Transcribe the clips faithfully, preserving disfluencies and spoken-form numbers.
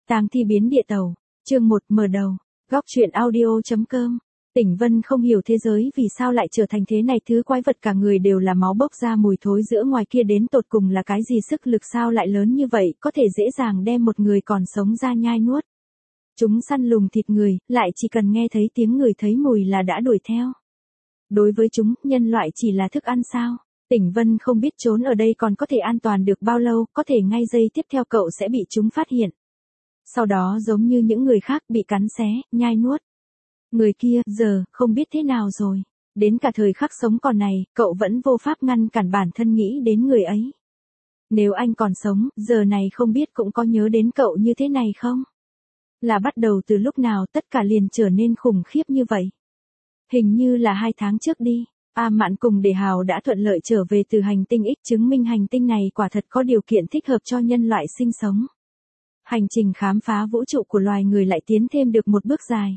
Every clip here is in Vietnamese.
Tang thi biến địa tàu, chương một mở đầu, góc truyện audio chấm com. Tỉnh Vân không hiểu thế giới vì sao lại trở thành thế này, thứ quái vật cả người đều là máu bốc ra mùi thối giữa ngoài kia đến tột cùng là cái gì, sức lực sao lại lớn như vậy, có thể dễ dàng đem một người còn sống ra nhai nuốt. Chúng săn lùng thịt người, lại chỉ cần nghe thấy tiếng người thấy mùi là đã đuổi theo. Đối với chúng, nhân loại chỉ là thức ăn sao? Tỉnh Vân không biết trốn ở đây còn có thể an toàn được bao lâu, có thể ngay giây tiếp theo cậu sẽ bị chúng phát hiện. Sau đó giống như những người khác bị cắn xé, nhai nuốt. Người kia, giờ, không biết thế nào rồi. Đến cả thời khắc sống còn này, cậu vẫn vô pháp ngăn cản bản thân nghĩ đến người ấy. Nếu anh còn sống, giờ này không biết cũng có nhớ đến cậu như thế này không? Là bắt đầu từ lúc nào tất cả liền trở nên khủng khiếp như vậy? Hình như là hai tháng trước đi. A Mạn cùng Đề Hào đã thuận lợi trở về từ hành tinh X, chứng minh hành tinh này quả thật có điều kiện thích hợp cho nhân loại sinh sống. Hành trình khám phá vũ trụ của loài người lại tiến thêm được một bước dài.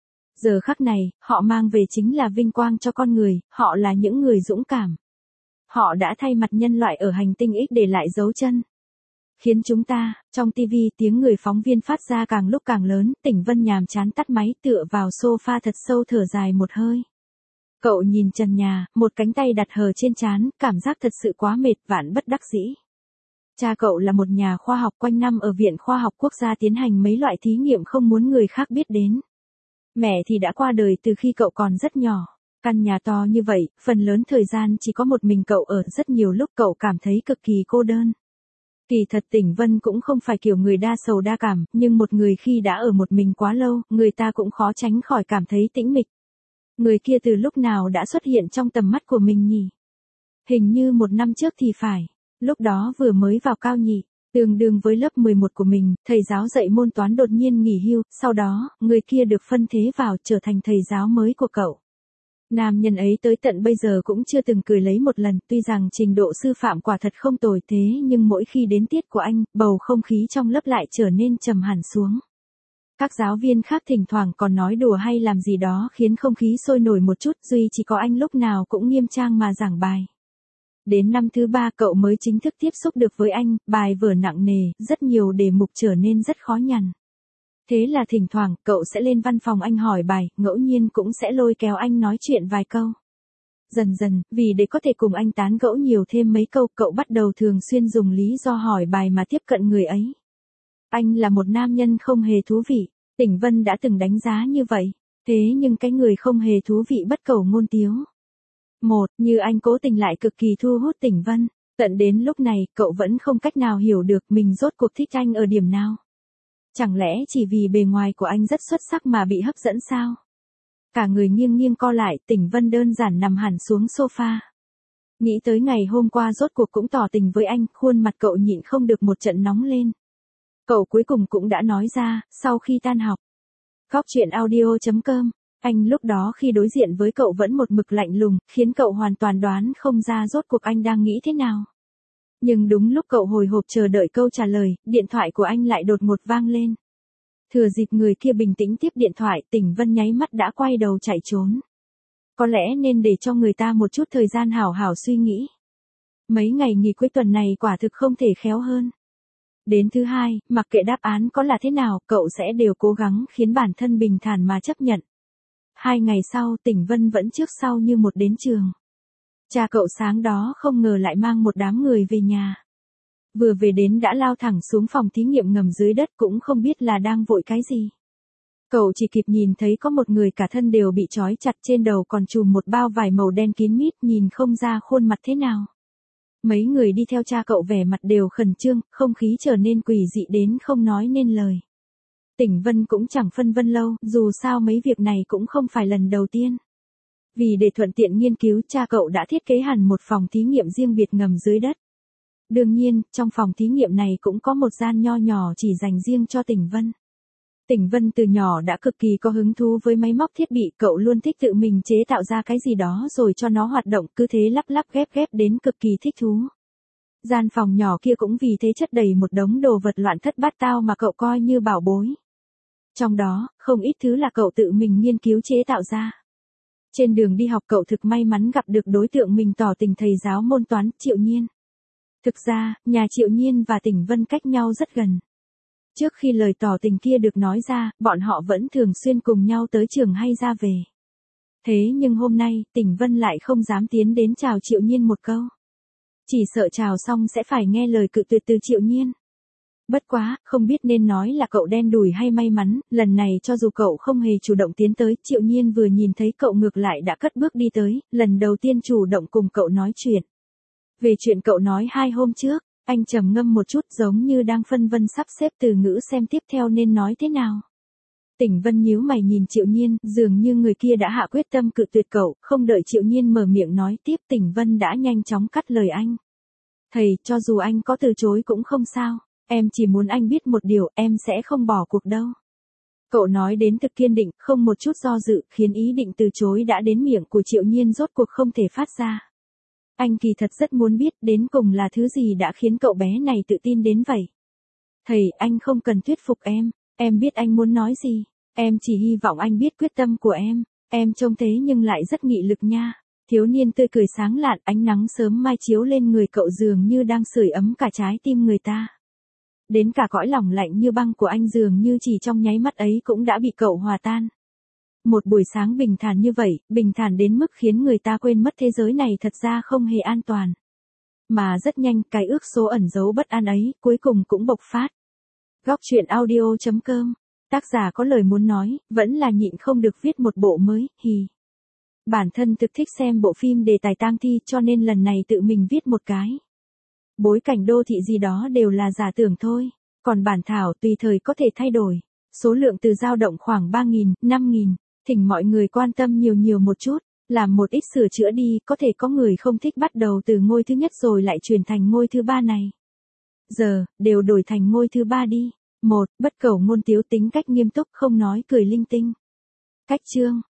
Giờ khắc này, họ mang về chính là vinh quang cho con người, họ là những người dũng cảm. Họ đã thay mặt nhân loại ở hành tinh X để lại dấu chân. Khiến chúng ta, trong tivi tiếng người phóng viên phát ra càng lúc càng lớn, Tỉnh Vân nhàm chán tắt máy tựa vào sofa thật sâu thở dài một hơi. Cậu nhìn trần nhà, một cánh tay đặt hờ trên trán, cảm giác thật sự quá mệt, vạn bất đắc dĩ. Cha cậu là một nhà khoa học quanh năm ở Viện Khoa học Quốc gia tiến hành mấy loại thí nghiệm không muốn người khác biết đến. Mẹ thì đã qua đời từ khi cậu còn rất nhỏ. Căn nhà to như vậy, phần lớn thời gian chỉ có một mình cậu ở, rất nhiều lúc cậu cảm thấy cực kỳ cô đơn. Kỳ thật Tỉnh Vân cũng không phải kiểu người đa sầu đa cảm, nhưng một người khi đã ở một mình quá lâu, người ta cũng khó tránh khỏi cảm thấy tĩnh mịch. Người kia từ lúc nào đã xuất hiện trong tầm mắt của mình nhỉ? Hình như một năm trước thì phải, lúc đó vừa mới vào cao nhị, tương đương với lớp mười một của mình, thầy giáo dạy môn toán đột nhiên nghỉ hưu, sau đó, người kia được phân thế vào trở thành thầy giáo mới của cậu. Nam nhân ấy tới tận bây giờ cũng chưa từng cười lấy một lần, tuy rằng trình độ sư phạm quả thật không tồi thế nhưng mỗi khi đến tiết của anh, bầu không khí trong lớp lại trở nên trầm hẳn xuống. Các giáo viên khác thỉnh thoảng còn nói đùa hay làm gì đó khiến không khí sôi nổi một chút, duy chỉ có anh lúc nào cũng nghiêm trang mà giảng bài. Đến năm thứ ba cậu mới chính thức tiếp xúc được với anh, bài vở nặng nề, rất nhiều đề mục trở nên rất khó nhằn. Thế là thỉnh thoảng, cậu sẽ lên văn phòng anh hỏi bài, ngẫu nhiên cũng sẽ lôi kéo anh nói chuyện vài câu. Dần dần, vì để có thể cùng anh tán gẫu nhiều thêm mấy câu, cậu bắt đầu thường xuyên dùng lý do hỏi bài mà tiếp cận người ấy. Anh là một nam nhân không hề thú vị, Tỉnh Vân đã từng đánh giá như vậy, thế nhưng cái người không hề thú vị bất cầu ngôn tiếu. Một, như anh cố tình lại cực kỳ thu hút Tỉnh Vân, tận đến lúc này, cậu vẫn không cách nào hiểu được mình rốt cuộc thích anh ở điểm nào. Chẳng lẽ chỉ vì bề ngoài của anh rất xuất sắc mà bị hấp dẫn sao? Cả người nghiêng nghiêng co lại, Tỉnh Vân đơn giản nằm hẳn xuống sofa. Nghĩ tới ngày hôm qua rốt cuộc cũng tỏ tình với anh, khuôn mặt cậu nhịn không được một trận nóng lên. Cậu cuối cùng cũng đã nói ra, sau khi tan học. Góc truyện audio chấm com. Anh lúc đó khi đối diện với cậu vẫn một mực lạnh lùng, khiến cậu hoàn toàn đoán không ra rốt cuộc anh đang nghĩ thế nào. Nhưng đúng lúc cậu hồi hộp chờ đợi câu trả lời, điện thoại của anh lại đột ngột vang lên. Thừa dịp người kia bình tĩnh tiếp điện thoại, Tỉnh Vân nháy mắt đã quay đầu chạy trốn. Có lẽ nên để cho người ta một chút thời gian hảo hảo suy nghĩ. Mấy ngày nghỉ cuối tuần này quả thực không thể khéo hơn. Đến thứ hai, mặc kệ đáp án có là thế nào, cậu sẽ đều cố gắng khiến bản thân bình thản mà chấp nhận. Hai ngày sau, Tỉnh Vân vẫn trước sau như một đến trường. Cha cậu sáng đó không ngờ lại mang một đám người về nhà. Vừa về đến đã lao thẳng xuống phòng thí nghiệm ngầm dưới đất, cũng không biết là đang vội cái gì. Cậu chỉ kịp nhìn thấy có một người cả thân đều bị trói chặt, trên đầu còn trùm một bao vải màu đen kín mít, nhìn không ra khuôn mặt thế nào. Mấy người đi theo cha cậu vẻ mặt đều khẩn trương, không khí trở nên quỷ dị đến không nói nên lời. Tỉnh Vân cũng chẳng phân vân lâu, dù sao mấy việc này cũng không phải lần đầu tiên. Vì để thuận tiện nghiên cứu, cha cậu đã thiết kế hẳn một phòng thí nghiệm riêng biệt ngầm dưới đất. Đương nhiên, trong phòng thí nghiệm này cũng có một gian nho nhỏ chỉ dành riêng cho Tỉnh Vân. Tỉnh Vân từ nhỏ đã cực kỳ có hứng thú với máy móc thiết bị, cậu luôn thích tự mình chế tạo ra cái gì đó rồi cho nó hoạt động, cứ thế lắp lắp ghép ghép đến cực kỳ thích thú. Gian phòng nhỏ kia cũng vì thế chất đầy một đống đồ vật loạn thất bát tao mà cậu coi như bảo bối. Trong đó, không ít thứ là cậu tự mình nghiên cứu chế tạo ra. Trên đường đi học cậu thực may mắn gặp được đối tượng mình tỏ tình, thầy giáo môn toán, Triệu Nhiên. Thực ra, nhà Triệu Nhiên và Tỉnh Vân cách nhau rất gần. Trước khi lời tỏ tình kia được nói ra, bọn họ vẫn thường xuyên cùng nhau tới trường hay ra về. Thế nhưng hôm nay, Tỉnh Vân lại không dám tiến đến chào Triệu Nhiên một câu. Chỉ sợ chào xong sẽ phải nghe lời cự tuyệt từ Triệu Nhiên. Bất quá, không biết nên nói là cậu đen đủi hay may mắn, lần này cho dù cậu không hề chủ động tiến tới, Triệu Nhiên vừa nhìn thấy cậu ngược lại đã cất bước đi tới, lần đầu tiên chủ động cùng cậu nói chuyện. Về chuyện cậu nói hai hôm trước, anh trầm ngâm một chút giống như đang phân vân sắp xếp từ ngữ xem tiếp theo nên nói thế nào. Tỉnh Vân nhíu mày nhìn Triệu Nhiên, dường như người kia đã hạ quyết tâm cự tuyệt cậu, không đợi Triệu Nhiên mở miệng nói tiếp, Tỉnh Vân đã nhanh chóng cắt lời anh. Thầy, cho dù anh có từ chối cũng không sao, em chỉ muốn anh biết một điều, em sẽ không bỏ cuộc đâu. Cậu nói đến thực kiên định, không một chút do dự, khiến ý định từ chối đã đến miệng của Triệu Nhiên rốt cuộc không thể phát ra. Anh kỳ thật rất muốn biết đến cùng là thứ gì đã khiến cậu bé này tự tin đến vậy. Thầy, anh không cần thuyết phục em, em biết anh muốn nói gì, em chỉ hy vọng anh biết quyết tâm của em, em trông thế nhưng lại rất nghị lực nha. Thiếu niên tươi cười sáng lạn, ánh nắng sớm mai chiếu lên người cậu dường như đang sưởi ấm cả trái tim người ta. Đến cả cõi lòng lạnh như băng của anh dường như chỉ trong nháy mắt ấy cũng đã bị cậu hòa tan. Một buổi sáng bình thản như vậy, bình thản đến mức khiến người ta quên mất thế giới này thật ra không hề an toàn. Mà rất nhanh, cái ước số ẩn giấu bất an ấy, cuối cùng cũng bộc phát. Góc truyện audio chấm com, tác giả có lời muốn nói, vẫn là nhịn không được viết một bộ mới, hì. Bản thân thực thích xem bộ phim đề tài tang thi cho nên lần này tự mình viết một cái. Bối cảnh đô thị gì đó đều là giả tưởng thôi, còn bản thảo tùy thời có thể thay đổi. Số lượng từ dao động khoảng ba nghìn, năm nghìn, thỉnh mọi người quan tâm nhiều nhiều một chút, làm một ít sửa chữa đi, có thể có người không thích bắt đầu từ ngôi thứ nhất rồi lại chuyển thành ngôi thứ ba này. Giờ, đều đổi thành ngôi thứ ba đi. Một, bất cẩu ngôn tiếu tính cách nghiêm túc không nói cười linh tinh. Cách chương.